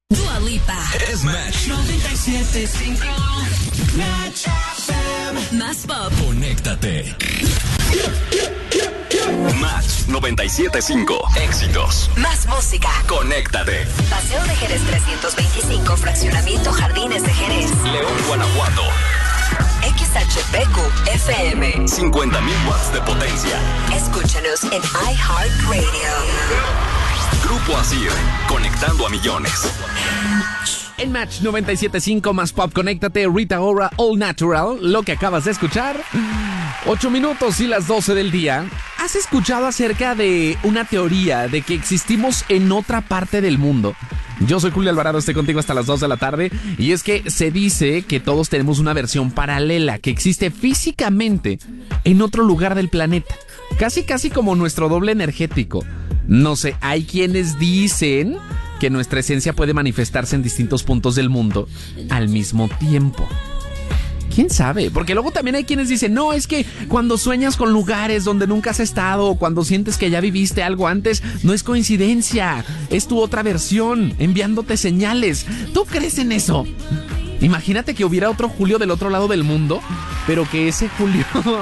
Dua Lipa. Es Match 97.5. Match FM. Más pop. Conéctate. Match 97.5. Éxitos. Más música. Conéctate. Paseo de Jerez 325, Fraccionamiento Jardines de Jerez. León, Guanajuato. XHPQ FM. 50.000 watts de potencia. Escúchanos en iHeartRadio. Grupo Asir, conectando a millones. En Match 97.5 más pop, conéctate, Rita Ora, All Natural, lo que acabas de escuchar. 8 minutos y las 12 del día. ¿Has escuchado acerca de una teoría de que existimos en otra parte del mundo? Yo soy Julio Alvarado, estoy contigo hasta las 2 de la tarde. Y es que se dice que todos tenemos una versión paralela que existe físicamente en otro lugar del planeta. Casi como nuestro doble energético. No sé, hay quienes dicen que nuestra esencia puede manifestarse en distintos puntos del mundo al mismo tiempo. ¿Quién sabe? Porque luego también hay quienes dicen, no, es que cuando sueñas con lugares donde nunca has estado o cuando sientes que ya viviste algo antes, no es coincidencia, es tu otra versión enviándote señales. ¿Tú crees en eso? Imagínate que hubiera otro Julio del otro lado del mundo, pero que ese Julio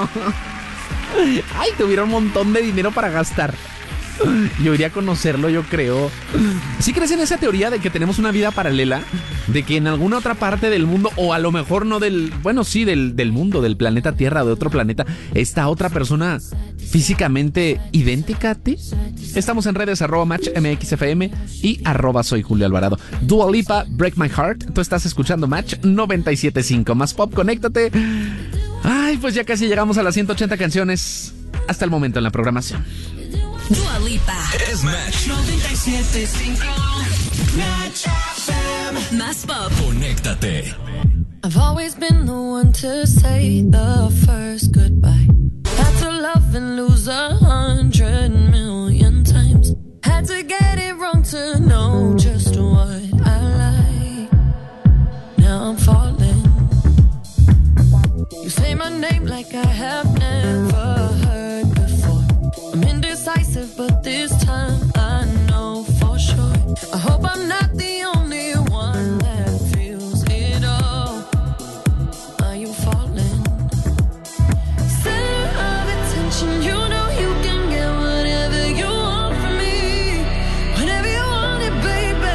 ay, tuviera un montón de dinero para gastar. Yo iría a conocerlo, yo creo. ¿Sí crees en esa teoría de que tenemos una vida paralela? De que en alguna otra parte del mundo, o a lo mejor no del... Bueno, sí, del mundo, del planeta Tierra, de otro planeta, está otra persona físicamente idéntica a ti. Estamos en redes @MatchMXFM y @soy Julio Alvarado. Dua Lipa, Break My Heart. Tú estás escuchando Match 97.5. Más pop, conéctate. Ay, pues ya casi llegamos a las 180 canciones hasta el momento en la programación. Dua Lipa. Es Match 97.5. Match FM. Más pop. Conéctate. I've always been the one to say the first goodbye. Had to love and lose 100,000,000 times. Had to get it wrong to know just what I like. Now I'm falling. You say my name like I have never heard before. I'm indecisive, but this time I know for sure. I hope I'm not the only one that feels it all. Are you falling? Center of attention, you know you can get whatever you want from me. Whenever you want it, baby.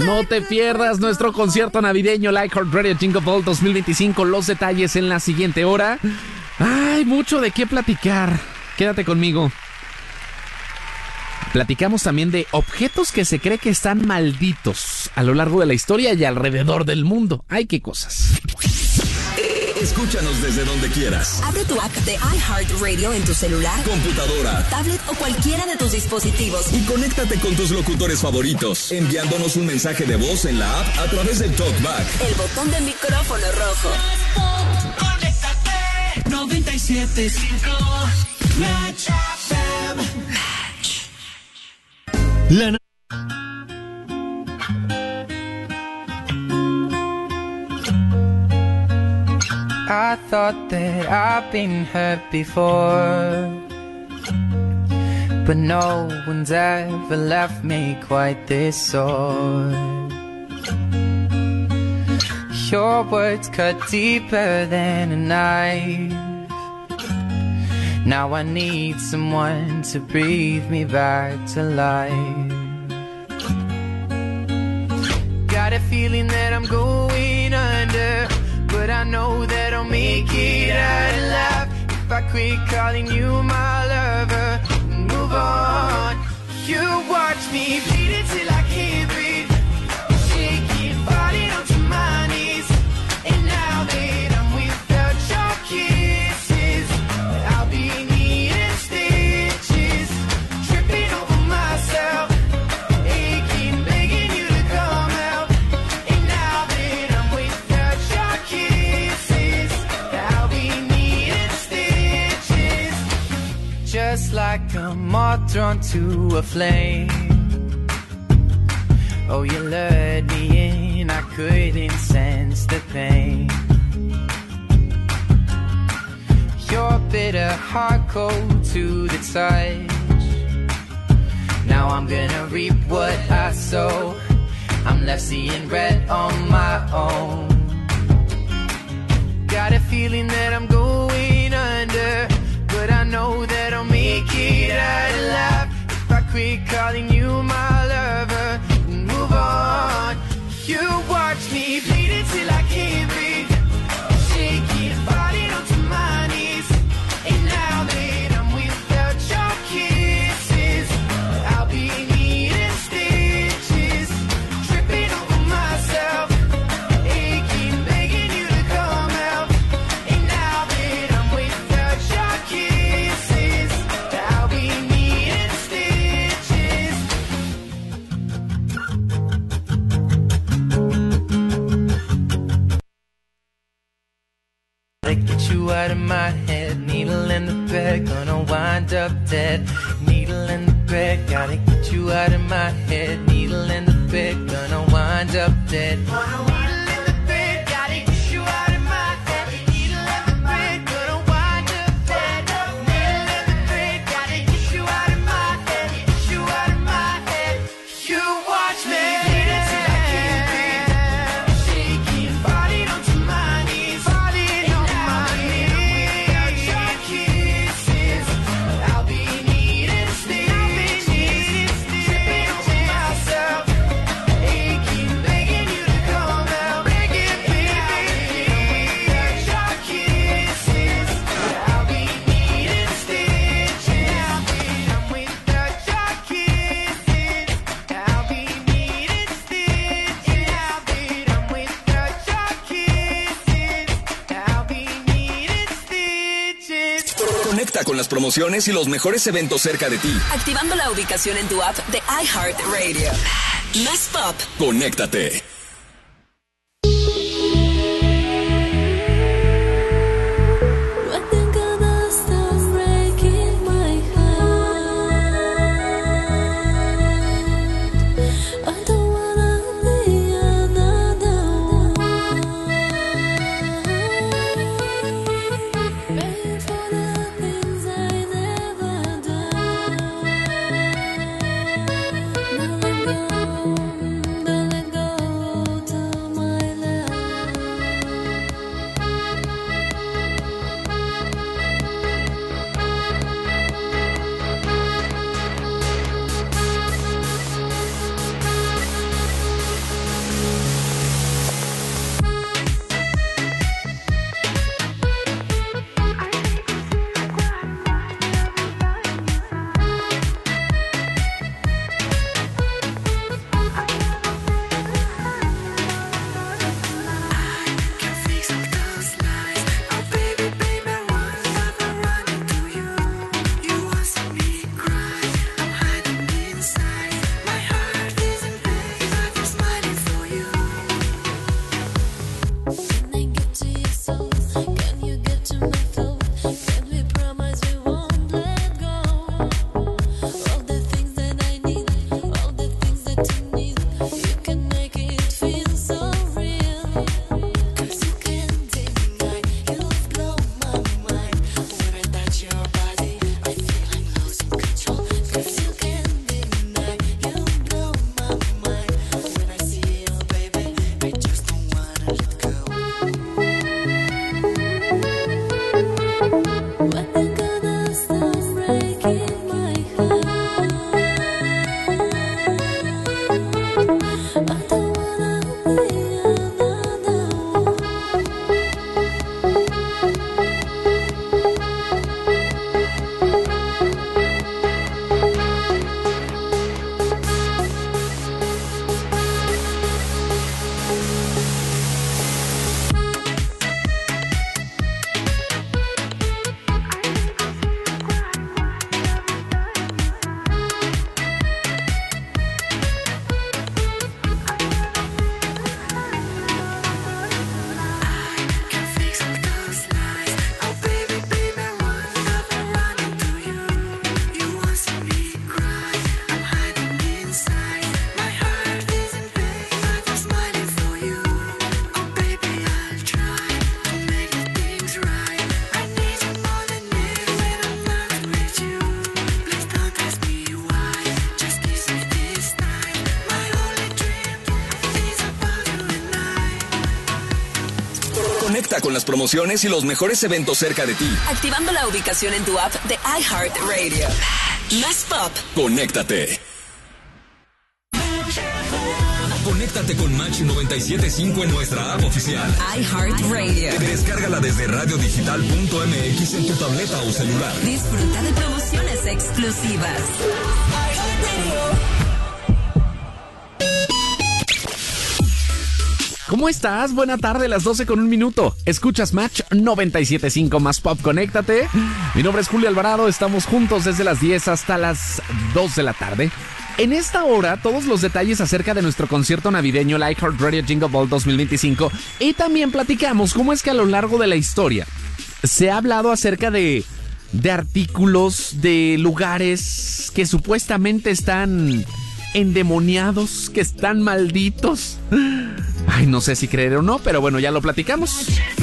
No te pierdas nuestro concierto navideño iHeartRadio Jingle Ball 2025. Los detalles en la siguiente hora. Hay mucho de qué platicar. Quédate conmigo. Platicamos también de objetos que se cree que están malditos a lo largo de la historia y alrededor del mundo. ¡Ay, qué cosas! Escúchanos desde donde quieras. Abre tu app de iHeartRadio en tu celular, Computadora, tablet o cualquiera de tus dispositivos. y conéctate con tus locutores favoritos, enviándonos un mensaje de voz en la app a través del TalkBack. El botón de micrófono rojo. Conéctate 97.5 Match FM. I thought that I've been hurt before, but no one's ever left me quite this sore. Your words cut deeper than a knife. Now I need someone to breathe me back to life. Got a feeling that I'm going under, but I know that I'll make it out alive if I quit calling you my lover and move on. You watch me bleed till I can't breathe, shaking, falling onto my knees. And now that I'm without your kisses, I'll be needing stitches, tripping over myself, aching, begging you to come out. And now that I'm without your kisses, I'll be needing stitches, just like a moth drawn to a flame. Oh, you lured me in, I couldn't sense the pain. Your bitter heart cold to the touch. Now I'm gonna reap what I sow. I'm left seeing red on my own. Got a feeling that I'm going under, but I know that I'll make it out alive if I quit calling you my lover and move on. You watch me bleed until I can't breathe, shaking, falling onto my knees. And now that I'm without your kisses, I'll be needing stitches, tripping over myself, aching, begging you to come out. And now that I'm without your kisses, I'll be needing stitches. Gotta get you out of my head, needle in the bed, gonna wind up dead. Needle in the bed, gotta get you out of my head, needle in the bed, gonna wind up dead. Needle in the bed, gotta get you out of my head, needle in the bed, gonna wind up dead. Needle in the bed, gotta get you out of my head, get you out of my head. You watch me bleed until I can't breathe, shaking, falling onto my knees, falling on my knees. Without your kisses, I'll be needing stitches, tripping over myself, aching, begging you to come out, begging, baby. Without your kisses, I'll be needing stitches. Now that I'm without your kisses, I'll be needing stitches. Now that I'm without your kisses, I'll be needing stitches. Conecta con las promociones y los mejores eventos cerca de ti. Activando la ubicación en tu app de iHeartRadio. Más pop. Conéctate. I think I'll stop breaking my heart. I don't wanna be another one. Paying for the things I never done. Don't let go to my love. Conecta con las promociones y los mejores eventos cerca de ti. Activando la ubicación en tu app de iHeartRadio. Más pop. Conéctate. Conéctate con Match 97.5 en nuestra app oficial. iHeartRadio. Descárgala desde radiodigital.mx en tu tableta o celular. Disfruta de promociones exclusivas. ¿Cómo estás? Buena tarde, las 12:01. Escuchas Match 97.5 Más Pop, conéctate. Mi nombre es Julio Alvarado, estamos juntos desde las 10 hasta las 2 de la tarde. En esta hora, todos los detalles acerca de nuestro concierto navideño, el iHeartRadio Jingle Ball 2025, y también platicamos cómo es que a lo largo de la historia se ha hablado acerca de artículos, de lugares que supuestamente están endemoniados, que están malditos. Ay, no sé si creer o no, pero bueno, ya lo platicamos.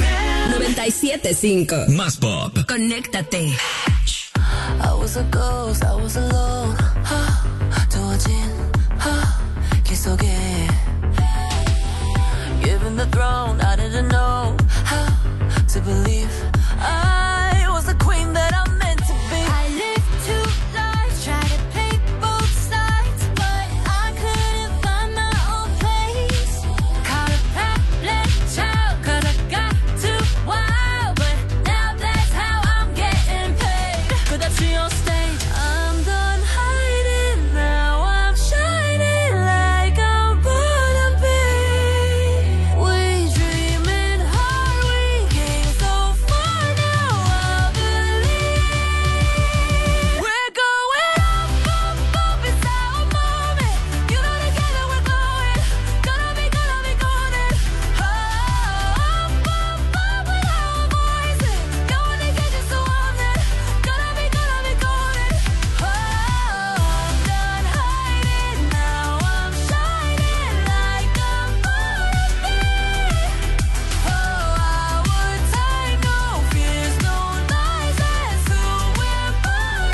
97.5 Más Pop. Conéctate. I was a ghost, I was alone. 두어진 길 속에 Given the throne, I didn't know how to believe I was the queen that I'm meant to be. I lived two lives, tried to play both sides, but I couldn't find my own place. Caught a problem child, 'cause I got too wild, but now that's how I'm getting paid. 끝없이 on stage, I'm done hiding now. I'm shining like I'm born to be. We dreaming hard, we came so far now. I believe we're going up, up, up. It's our moment. You know together we're going. Gonna be golden. Up, up, up with our voices. Going to get you so on it. Gonna be golden. Oh, I'm done hiding now. I'm shining like I'm born to be. Oh, our time, no fears, no lies. That's who we're born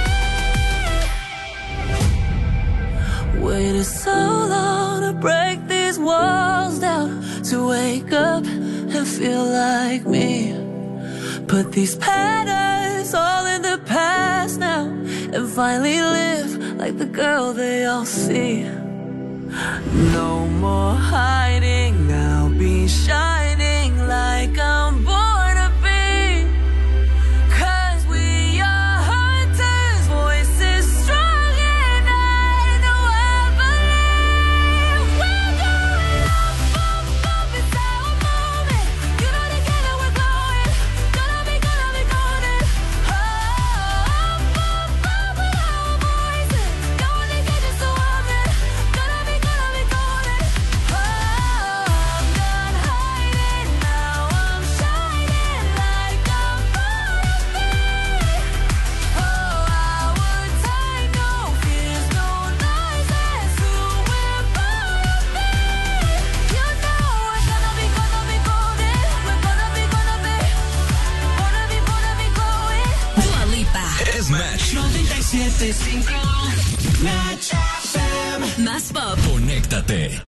to be. Waited so long to break these walls down, to wake up and feel like me. Put these patterns all in the past now, and finally live like the girl they all see. No more hiding, I'll be shining like I'm born to be. 'Cause we are hunters, voices strong, and I know I believe we're going up, up, up. It's our moment. You know together we're going. Gonna be golden. Oh, up, up, up with our voices. Going to get you so on it. Gonna be golden. Oh, I'm done hiding now. I'm shining like I'm born to be. Oh, our time, no fears, no lies. That's who we're born to be. You know we're gonna be golden. We're gonna be glowing. Dua Lipa. Es Match. 97.5 Match FM. Más pop. Conéctate.